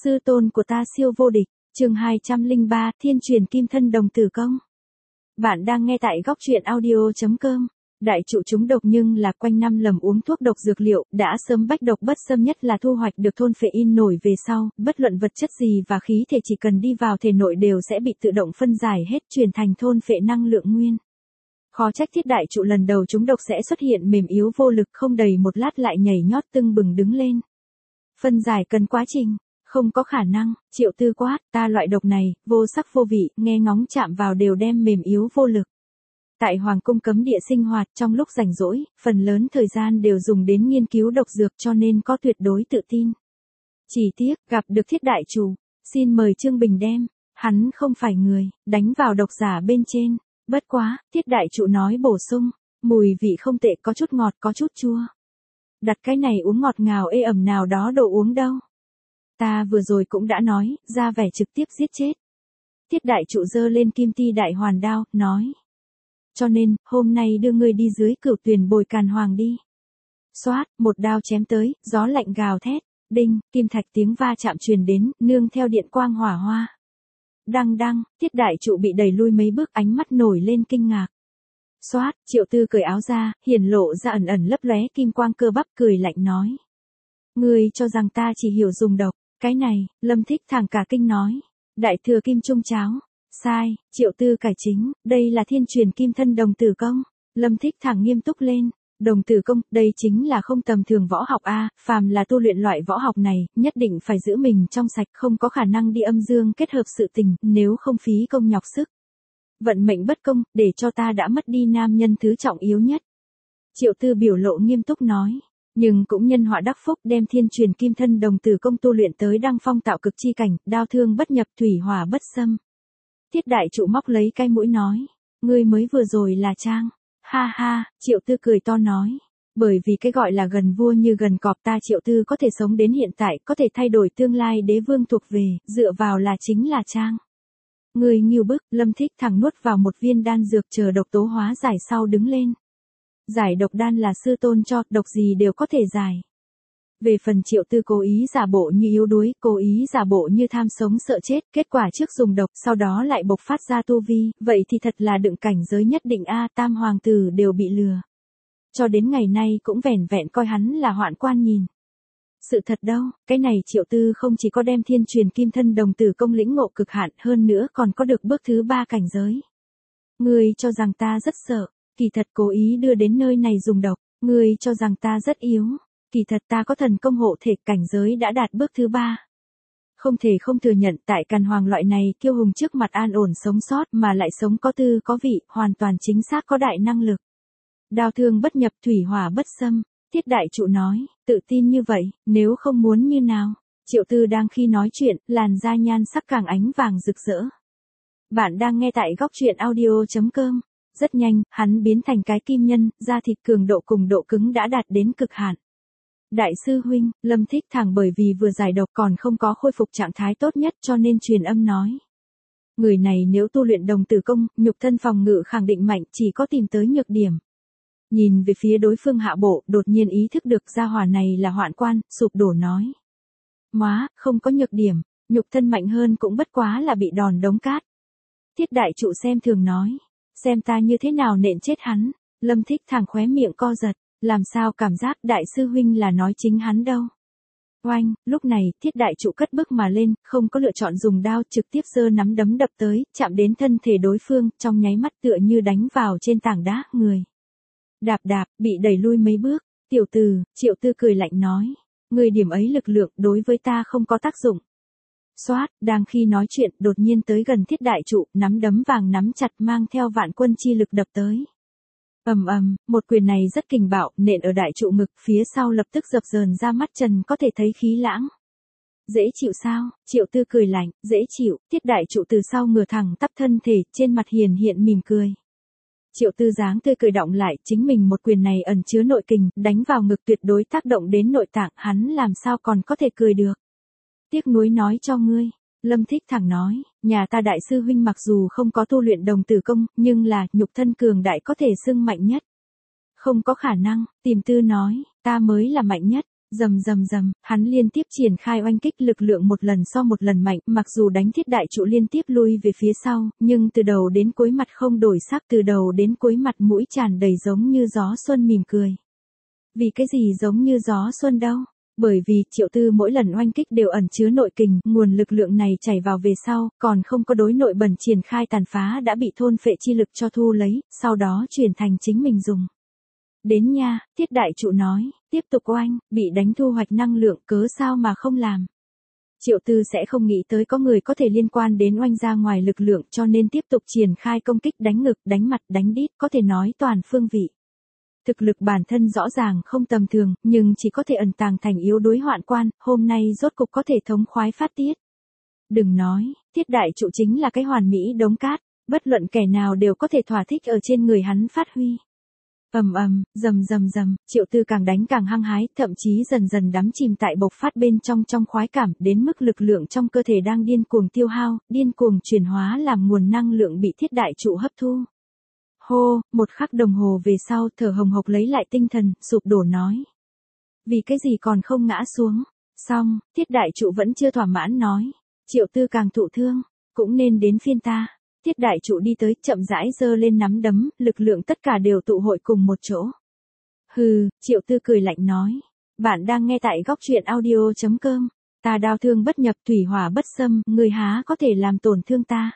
Sư tôn của ta siêu vô địch, chương 203, Thiên truyền kim thân đồng tử công. Bạn đang nghe tại góc truyện audio.com. Đại trụ chúng độc nhưng là quanh năm lầm uống thuốc độc dược liệu, đã sớm bách độc bất xâm, nhất là thu hoạch được thôn phệ in nổi về sau, bất luận vật chất gì và khí thể chỉ cần đi vào thể nội đều sẽ bị tự động phân giải hết, chuyển thành thôn phệ năng lượng nguyên. Khó trách Thiết đại trụ lần đầu chúng độc sẽ xuất hiện mềm yếu vô lực, không đầy một lát lại nhảy nhót tưng bừng đứng lên. Phân giải cần quá trình. Không có khả năng, Triệu Tư quát, ta loại độc này, vô sắc vô vị, nghe ngóng chạm vào đều đem mềm yếu vô lực. Tại Hoàng cung cấm địa sinh hoạt, trong lúc rảnh rỗi, phần lớn thời gian đều dùng đến nghiên cứu độc dược, cho nên có tuyệt đối tự tin. Chỉ tiếc, gặp được Thiết đại chủ, xin mời Trương Bình đem, hắn không phải người, đánh vào độc giả bên trên. Bất quá, Thiết đại chủ nói bổ sung, mùi vị không tệ, có chút ngọt có chút chua. Đặt cái này uống ngọt ngào ê ẩm nào đó đồ uống đâu. Ta vừa rồi cũng đã nói, ra vẻ trực tiếp giết chết. Thiết đại trụ giơ lên kim ti đại hoàn đao, nói. Cho nên, hôm nay đưa ngươi đi dưới Cửu Tuyền bồi càn hoàng đi. Xoát, một đao chém tới, gió lạnh gào thét, đinh, kim thạch tiếng va chạm truyền đến, nương theo điện quang hỏa hoa. Đăng đăng, Thiết đại trụ bị đẩy lui mấy bước, ánh mắt nổi lên kinh ngạc. Xoát, Triệu Tư cởi áo ra, hiển lộ ra ẩn ẩn lấp lóe kim quang cơ bắp, cười lạnh nói. Ngươi cho rằng ta chỉ hiểu dùng độc. Cái này, Lâm Thích Thẳng cả kinh nói. Đại thừa kim trung cháo. Sai, Triệu Tư cải chính, đây là thiên truyền kim thân đồng tử công. Lâm Thích Thẳng nghiêm túc lên. Đồng tử công, đây chính là không tầm thường võ học a, phàm là tu luyện loại võ học này, nhất định phải giữ mình trong sạch, không có khả năng đi âm dương kết hợp sự tình, nếu không phí công nhọc sức. Vận mệnh bất công, để cho ta đã mất đi nam nhân thứ trọng yếu nhất. Triệu Tư biểu lộ nghiêm túc nói. Nhưng cũng nhân họa đắc phúc, đem thiên truyền kim thân đồng tử công tu luyện tới đăng phong tạo cực chi cảnh, đao thương bất nhập, thủy hỏa bất xâm. Thiết đại trụ móc lấy cái mũi nói, ngươi mới vừa rồi là trang. Ha ha, Triệu Tư cười to nói, bởi vì cái gọi là gần vua như gần cọp, ta Triệu Tư có thể sống đến hiện tại, có thể thay đổi tương lai đế vương thuộc về, dựa vào là chính là trang. Ngươi nghiêu bức, Lâm Thích Thẳng nuốt vào một viên đan dược, chờ độc tố hóa giải sau đứng lên. Giải độc đan là sư tôn cho, độc gì đều có thể giải. Về phần Triệu Tư cố ý giả bộ như yếu đuối, cố ý giả bộ như tham sống sợ chết, kết quả trước dùng độc, sau đó lại bộc phát ra tu vi, vậy thì thật là đựng cảnh giới nhất định a, tam hoàng tử đều bị lừa. Cho đến ngày nay cũng vẻn vẹn coi hắn là hoạn quan nhìn. Sự thật đâu, cái này Triệu Tư không chỉ có đem thiên truyền kim thân đồng tử công lĩnh ngộ cực hạn, hơn nữa còn có được bước thứ 3 cảnh giới. Ngươi cho rằng ta rất sợ. Kỳ thật cố ý đưa đến nơi này dùng độc, ngươi cho rằng ta rất yếu, kỳ thật ta có thần công hộ thể, cảnh giới đã đạt bước thứ 3. Không thể không thừa nhận, tại Càn Hoàng loại này kiêu hùng trước mặt an ổn sống sót mà lại sống có tư có vị, hoàn toàn chính xác có đại năng lực. Đao thương bất nhập, thủy hỏa bất xâm, Thiết đại trụ nói, tự tin như vậy, nếu không muốn như nào. Triệu Tư đang khi nói chuyện, làn da nhan sắc càng ánh vàng rực rỡ. Bạn đang nghe tại góc truyện audio.com. Rất nhanh, hắn biến thành cái kim nhân, da thịt cường độ cùng độ cứng đã đạt đến cực hạn. Đại sư huynh, Lâm Thích Thẳng bởi vì vừa giải độc còn không có khôi phục trạng thái tốt nhất, cho nên truyền âm nói. Người này nếu tu luyện đồng tử công, nhục thân phòng ngự khẳng định mạnh, chỉ có tìm tới nhược điểm. Nhìn về phía đối phương hạ bộ, đột nhiên ý thức được gia hỏa này là hoạn quan, sụp đổ nói. Móa, không có nhược điểm, nhục thân mạnh hơn cũng bất quá là bị đòn đống cát. Thiết đại trụ xem thường nói. Xem ta như thế nào nện chết hắn. Lâm Thích Thẳng khóe miệng co giật, làm sao cảm giác đại sư huynh là nói chính hắn đâu. Oanh, lúc này, Thiết đại trụ cất bước mà lên, không có lựa chọn dùng đao, trực tiếp giơ nắm đấm đập tới, chạm đến thân thể đối phương, trong nháy mắt tựa như đánh vào trên tảng đá, người. Đạp đạp, bị đẩy lui mấy bước, tiểu từ, Triệu Tư cười lạnh nói, người điểm ấy lực lượng đối với ta không có tác dụng. Xoát, đang khi nói chuyện, đột nhiên tới gần Thiết đại trụ, nắm đấm vàng nắm chặt mang theo vạn quân chi lực đập tới. Một quyền này rất kình bạo, nện ở đại trụ ngực, phía sau lập tức dập dờn ra, mắt trần có thể thấy khí lãng. Dễ chịu sao? Triệu Tư cười lạnh, dễ chịu. Thiết đại trụ từ sau ngửa thẳng tắp thân thể, trên mặt hiện mỉm cười. Triệu Tư dáng tươi cười đọng lại, chính mình một quyền này ẩn chứa nội kình, đánh vào ngực tuyệt đối tác động đến nội tạng, hắn làm sao còn có thể cười được. Tiếc nuối nói cho ngươi, Lâm Thích Thẳng nói, nhà ta đại sư huynh mặc dù không có tu luyện đồng tử công, nhưng là, nhục thân cường đại có thể xưng mạnh nhất. Không có khả năng, Tìm Tư nói, ta mới là mạnh nhất. Rầm rầm rầm, hắn liên tiếp triển khai oanh kích, lực lượng một lần so một lần mạnh, mặc dù đánh Thiết Đại Trụ liên tiếp lui về phía sau, nhưng từ đầu đến cuối mặt không đổi sắc, từ đầu đến cuối mặt mũi tràn đầy giống như gió xuân mỉm cười. Vì cái gì giống như gió xuân đâu? Bởi vì Triệu Tư mỗi lần oanh kích đều ẩn chứa nội kình, nguồn lực lượng này chảy vào về sau, còn không có đối nội bẩn triển khai tàn phá đã bị thôn phệ chi lực cho thu lấy, sau đó chuyển thành chính mình dùng. Đến nha, Thiết Đại Trụ nói, tiếp tục oanh, bị đánh thu hoạch năng lượng cớ sao mà không làm. Triệu Tư sẽ không nghĩ tới có người có thể liên quan đến oanh ra ngoài lực lượng cho nên tiếp tục triển khai công kích đánh ngực, đánh mặt, đánh đít, có thể nói toàn phương vị. Thực lực bản thân rõ ràng không tầm thường, nhưng chỉ có thể ẩn tàng thành yếu đối hoạn quan, hôm nay rốt cục có thể thống khoái phát tiết. Đừng nói, Thiết Đại Trụ chính là cái hoàn mỹ đống cát, bất luận kẻ nào đều có thể thỏa thích ở trên người hắn phát huy. Rầm rầm rầm, Triệu Tư càng đánh càng hăng hái, thậm chí dần dần đắm chìm tại bộc phát bên trong khoái cảm, đến mức lực lượng trong cơ thể đang điên cuồng tiêu hao, điên cuồng chuyển hóa làm nguồn năng lượng bị Thiết Đại Trụ hấp thu. Hô, một khắc đồng hồ về sau, thở hồng hộc lấy lại tinh thần, sụp đổ nói. Vì cái gì còn không ngã xuống? Xong, Thiết Đại Trụ vẫn chưa thỏa mãn nói. Triệu Tư càng thụ thương, cũng nên đến phiên ta. Thiết Đại Trụ đi tới, chậm rãi giơ lên nắm đấm, lực lượng tất cả đều tụ hội cùng một chỗ. Hừ, Triệu Tư cười lạnh nói. Bạn đang nghe tại góc truyện audio.com. Ta đao thương bất nhập, thủy hỏa bất xâm, người há có thể làm tổn thương ta.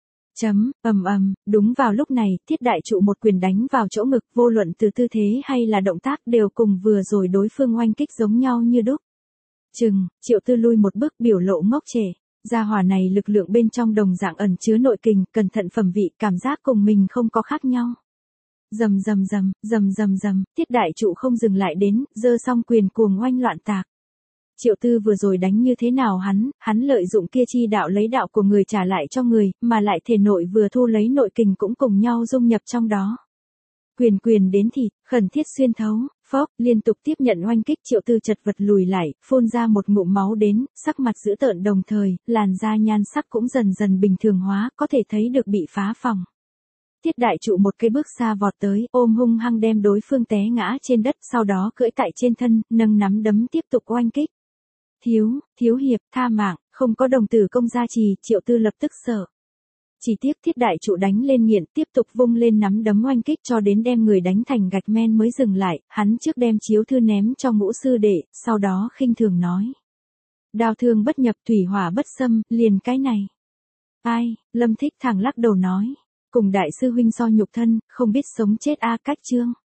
Đúng vào lúc này, Thiết Đại Trụ một quyền đánh vào chỗ ngực, vô luận từ tư thế hay là động tác đều cùng vừa rồi đối phương oanh kích giống nhau như đúc. Triệu Tư lui một bước, biểu lộ ngốc trệ. Gia hỏa này lực lượng bên trong đồng dạng ẩn chứa nội kình, cẩn thận phẩm vị, cảm giác cùng mình không có khác nhau. Rầm, Thiết Đại Trụ không dừng lại đến, giơ xong quyền cuồng oanh loạn tạc. Triệu Tư vừa rồi đánh như thế nào hắn lợi dụng kia chi đạo lấy đạo của người trả lại cho người, mà lại thể nội vừa thu lấy nội kình cũng cùng nhau dung nhập trong đó. Quyền đến thịt, khẩn thiết xuyên thấu, phốc, liên tục tiếp nhận oanh kích, Triệu Tư chật vật lùi lại, phun ra một ngụm máu đến, sắc mặt dữ tợn đồng thời, làn da nhan sắc cũng dần dần bình thường hóa, có thể thấy được bị phá phỏng. Thiết Đại Trụ một cái bước xa vọt tới, ôm hung hăng đem đối phương té ngã trên đất, sau đó cưỡi tại trên thân, nâng nắm đấm tiếp tục oanh kích. Thiếu hiệp, tha mạng, không có đồng tử công gia trì, Triệu Tư lập tức sợ. Chỉ tiếc Thiết Đại Trụ đánh lên nghiện, tiếp tục vung lên nắm đấm oanh kích cho đến đem người đánh thành gạch men mới dừng lại, hắn trước đem chiếu thư ném cho Ngũ sư đệ, sau đó khinh thường nói. Đao thương bất nhập, thủy hỏa bất xâm, liền cái này. Ai, Lâm Thích thẳng lắc đầu nói. Cùng đại sư huynh so nhục thân, không biết sống chết a, cách chương.